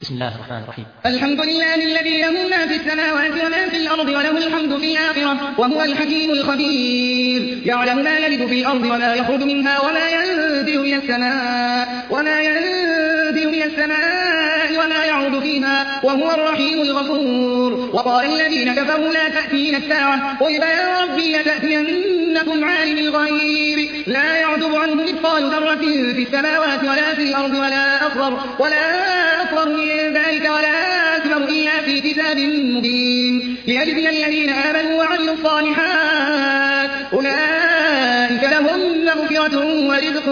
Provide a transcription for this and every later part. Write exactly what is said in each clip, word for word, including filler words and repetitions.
بسم الله الرحمن الرحيم. الحمد لله الذي له ما في السماوات وما في الأرض وله الحمد في الآخرة وهو الحكيم الخبير. يعلم ما يلج في الأرض وما يخرج منها وما ينزل من السماء وما ينزل من السماء وما يعرض فيها وهو الرحيم الغفور. وقال الذين كفروا لا تأتينا الساعة قل بلى ربي لتأتينكم عالم الغيب لا يعزب عنه مثقال ذرة في السماوات ولا في الأرض ولا أصغر ولا أكبر من ذلك ولا أكبر إلا في كتاب مبين ليجزي الذين آمنوا وعملوا الصالحات أولئك لهم مغفرة ورزق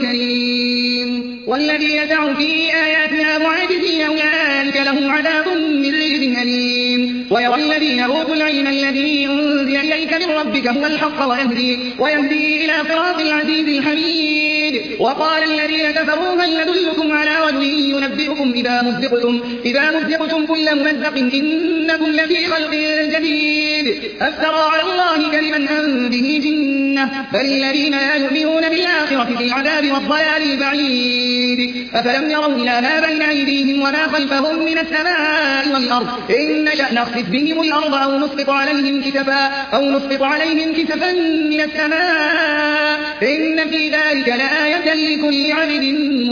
كريم. والذين سعوا في آياتنا معاجزين أولئك لهم عذاب من رجز أليم. ويرى الذين أوتوا العلم الذي أنزل إليك من ربك هو الحق ويهدي, ويهدي إلى صراط العزيز الحميد. وقال الذين كفروا هل ندلكم على رجل ينبئكم إذا مزقتم, إذا مزقتم كل ممزق إنكم لفي خلق جديد أفترى على الله كذبا أم به جنة بل الذين لا يؤمنون بالآخرة في العذاب والضلال البعيد. أفلم يروا إلى ما بين أيديهم وما خلفهم من السماء والأرض إن نشأ نخسف بهم الأرض أو نسقط عليهم كسفا أو نسقط عليهم كسفا من السماء إن في ذلك لآية لكل عبد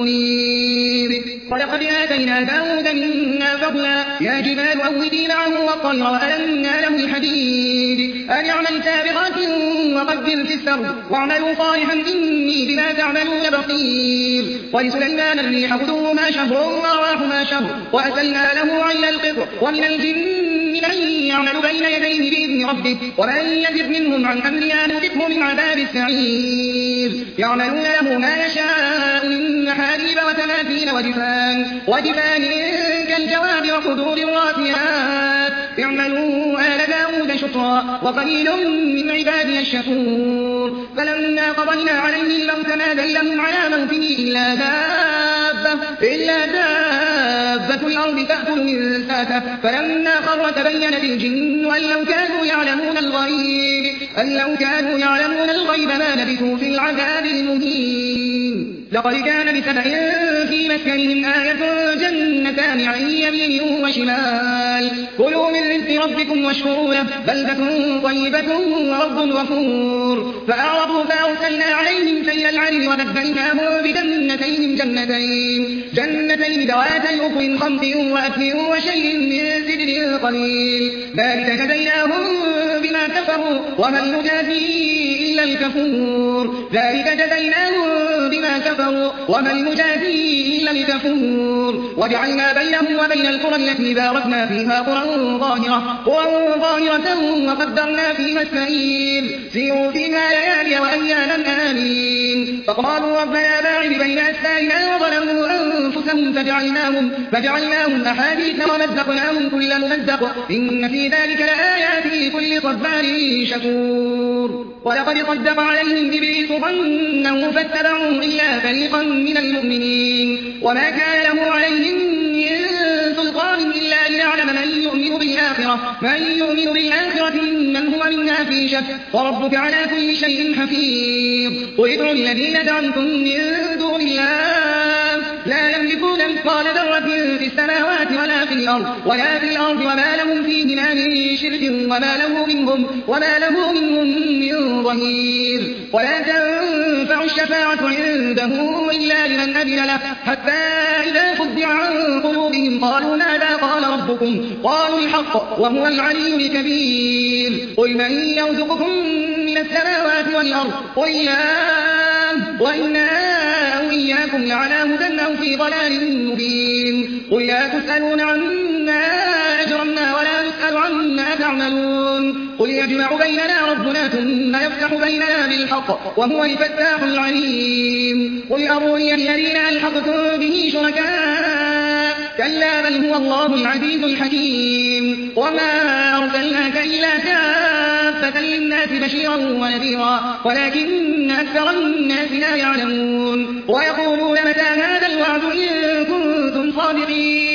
منيب. ولقد آتينا داود منا فضلا يا جبال أوبي معه والطير وألنا له الحديد أن اعمل سابغات وقدر في السرد واعملوا صالحا إني بما تعملون بصير. ولسليمان الريح غدوها شهر ورواحها شهر وأسلنا له عين القطر ومن الجن من يعمل بين يديه بإذن ربه ومن يزغ منهم عن أمرنا نذقه من عذاب السعير. يعملون له ما يشاء من محاريب وتماثيل وجفان وجفان كالجواب وقدور الراسيات اعملوا آل داود شكرا وقليل من عبادي الشكور. فلما قضينا عليه الموت ما دلهم على موته إلا دابة, إلا دابة الأرض تأكل من ساته فلما خر تبينت الجن أن لو كانوا يعلمون الغيب أن لو كانوا يعلمون الغيب ما لبثوا في العذاب المهين. لقد كان لسبع في مسكنهم آية جنتان عن يمين وشمال كلوا من رزق ربكم واشكروا له بلدة طيبة ورب غفور. فأعرضوا فأرسلنا عليهم سيل العرم وبدلناهم بجنتين جنتين جنتين ذواتي أكل خمط وأكل وشيء من سدر قليل ذلك جزيناهم بما كفروا وهل نجازي إلا الكفور ذلك جزيناهم بما كفروا وهل نجازي إلا الكفور. وجعلنا بينهم وبين القرى التي باركنا فيها قرى ظاهرة قرى ظاهرة وقدرنا فيها السير سيروا فيها ليالي وأياما آمين. فقالوا ربنا باعد بين أسفارنا وظلموا أنفسهم فجعلناهم, فجعلناهم أحاديث ومزقناهم كل ممزق إن في ذلك لآيات لكل صبار شكور. ولقد صدق عليهم إبليس ظنه فاتبعوا إلا فريقا من المؤمنين وما كان له عليهم من سلطان إلا لنعلم من يؤمن بالآخرة من يؤمن بالآخرة من هو منها في شك وربك على كل شيء حفيظ. قل ادعوا الذين زعمتم من دون الله لا يملكون مثقال ذرة في السماوات ولا في الأرض ولا في الأرض وما لهم فيهما من شرك وما له منهم وما له منهم من ظهير. ولا تنفع الشفاعة عنده إلا لمن أذن له حتى إذا فزع عن قلوبهم قالوا ماذا قال ربكم قالوا الحق وهو العلي الكبير. قل من يرزقكم من السماوات والأرض قل الله وإنا أو إياكم لعلى هدى أو في ضلال مبين. قل لا تسألون عما أجرمنا ولا نسأل عما تعملون قل يجمع بيننا ربنا ثم يفتح بيننا بالحق وهو الفتاح العليم. قل أروني الذين ألحقتم به شركاء كلا بل هو الله العزيز الحكيم. وما أرسلناك إلا كافة للناس بشيرا ونذيرا ولكن أكثر الناس لا يعلمون. ويقولون متى هذا الوعد إن كنتم صادقين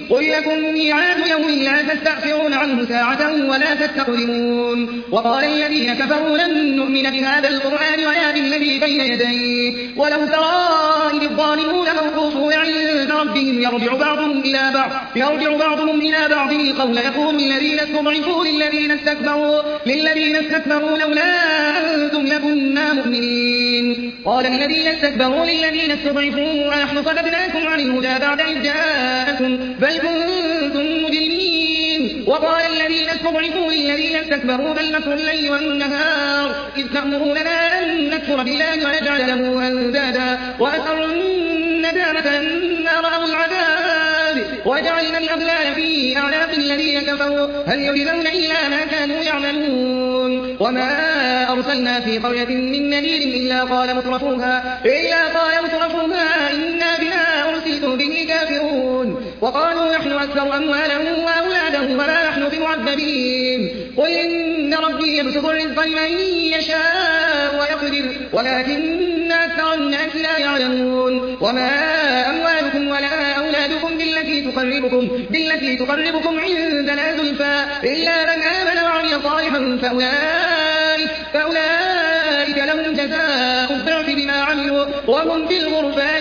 قل لكم ميعاد يوم لا تستأخرون عنه ساعة ولا تستقدمون وقال الذين كفروا لن نؤمن بهذا القرآن ولا بالذي بين يديه ولو ترى إذ الظالمون موقوفون عند ربهم يرجع بعضهم إلى بعض يرجع بعضهم إلى بعض القول يقول الذين استضعفوا للذين استكبروا للذين استكبروا لولا أنتم لكنا مؤمنين قال الذين استكبروا للذين استضعفوا أنحن صددناكم عن الهدى بعد إذ جاءكم بل كنتم مجرمين وقال الذين استضعفوا للذين استكبروا بل مكر الليل والنهار إذ تأمروننا أن نكفر بالله ونجعل له أندادا وأسروا الندامة لما رأوا العذاب وجعلنا الأغلال في أعناق الذين كفروا هل يجزون إلا ما كانوا يعملون وما أرسلنا في قرية من نذير إلا قال مترفوها إلا قال مترفوها إنا بما أرسلتم به كافرون وقالوا نحن أكثر أموالا وأولادا وما نحن بمعذبين قل إن ربي يبسط الرزق لمن يشاء ويقدر ولكن أكثر الناس لا يعلمون وما أموالكم ولا أولادكم بالتي تقربكم بالتي تقربكم عندنا زلفى إلا من آمن وعمل صالحا فأولئك فأولئك لهم جزاء الضعف بما عملوا وهم في الغرفات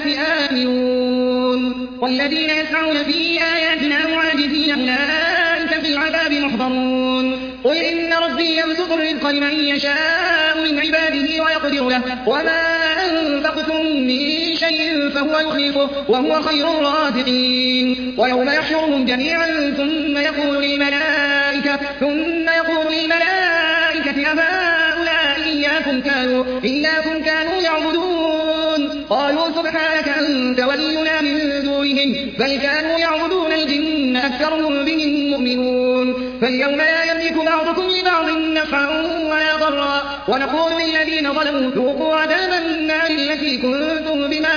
آمنون والذين يسعون في آياتنا معاجزين أولئك في العذاب محضرون قل إن ربي يبسط الرزق لمن يشاء من عباده ويقدر له وما أنفقتم من شيء فهو يخلفه وهو خير الرازقين ويوم يحشرهم جميعا ثم يقول للملائكة ثم يقول للملائكة أهؤلاء إياكم كانوا إياكم كانوا يعبدون قالوا سبحانك أنت ولينا من دونهم بل كانوا يعبدون الجن أكثرهم بهم مؤمنون فاليوم لا يملك بعضكم لبعض نفعا ولا ضرا ونقول للذين ظلموا ذوقوا عذاب النار التي كنتم بما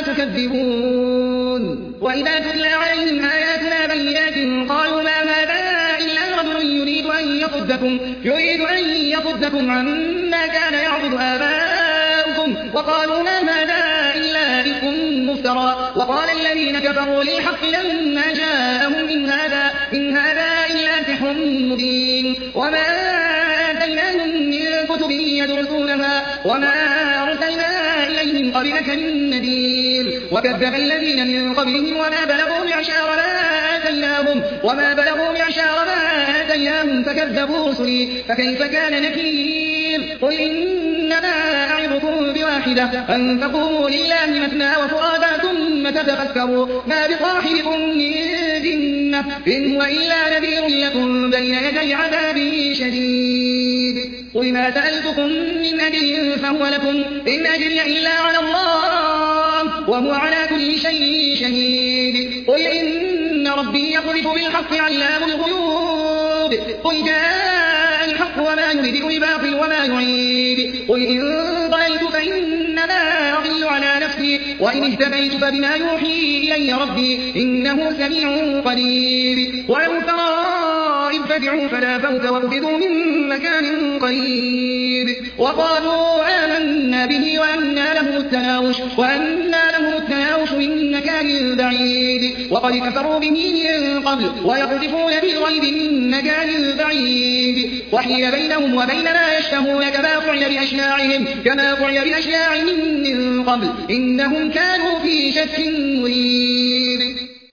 تكذبون وإذا تتلى عليهم آياتنا بينات قالوا ما هذا إلا رجل يريد أن يصدكم يريد أن يصدكم عما كان يعبد آباؤكم وقالوا ما هذا إلا إفك مفترى وقال الذين كفروا للحق لما جاءهم إن هذا إن هذا إلا سحر مبين وما آتيناهم من كتب يدرسونها وما أرسلنا إليهم قبلك من نذير وكذب الذين من قبلهم وما بلغوا معشار ما آتيناهم وما بلغوا معشار ما آتيناهم فكذبوا رسلي فكيف كان نكير قل إنما أعظكم بواحدة أن تقوموا لله مثنى وفرادا ثم تتفكروا ما بصاحبكم من جنة إن هو إلا نذير لكم بين يدي عذاب شديد قل ما سألتكم من أجر فهو لكم إن أجري إلا على الله وهو على كل شيء شهيد قل إن ربي يقذف بالحق علام الغيوب قل جاء الحق وما يريد الباطل وما يعيد قل إن ضللت فإنما أضل على نفسي وإن اهتديت فبما يوحي إلي ربي إنه سميع قريب ولو ترى إذ فزعوا فلا فوت وأخذوا من مكان قريب وقالوا آمنا به وأنى له التناوش وأنى له التناوش من مكان بعيد وقد كفروا به من قبل ويقذفون بالغيب من مكان بعيد وحيل بينهم وبين ما يشتهون كما فعل بأشياعهم كما فعل بأشياعهم من قبل إنهم كانوا في شك مريب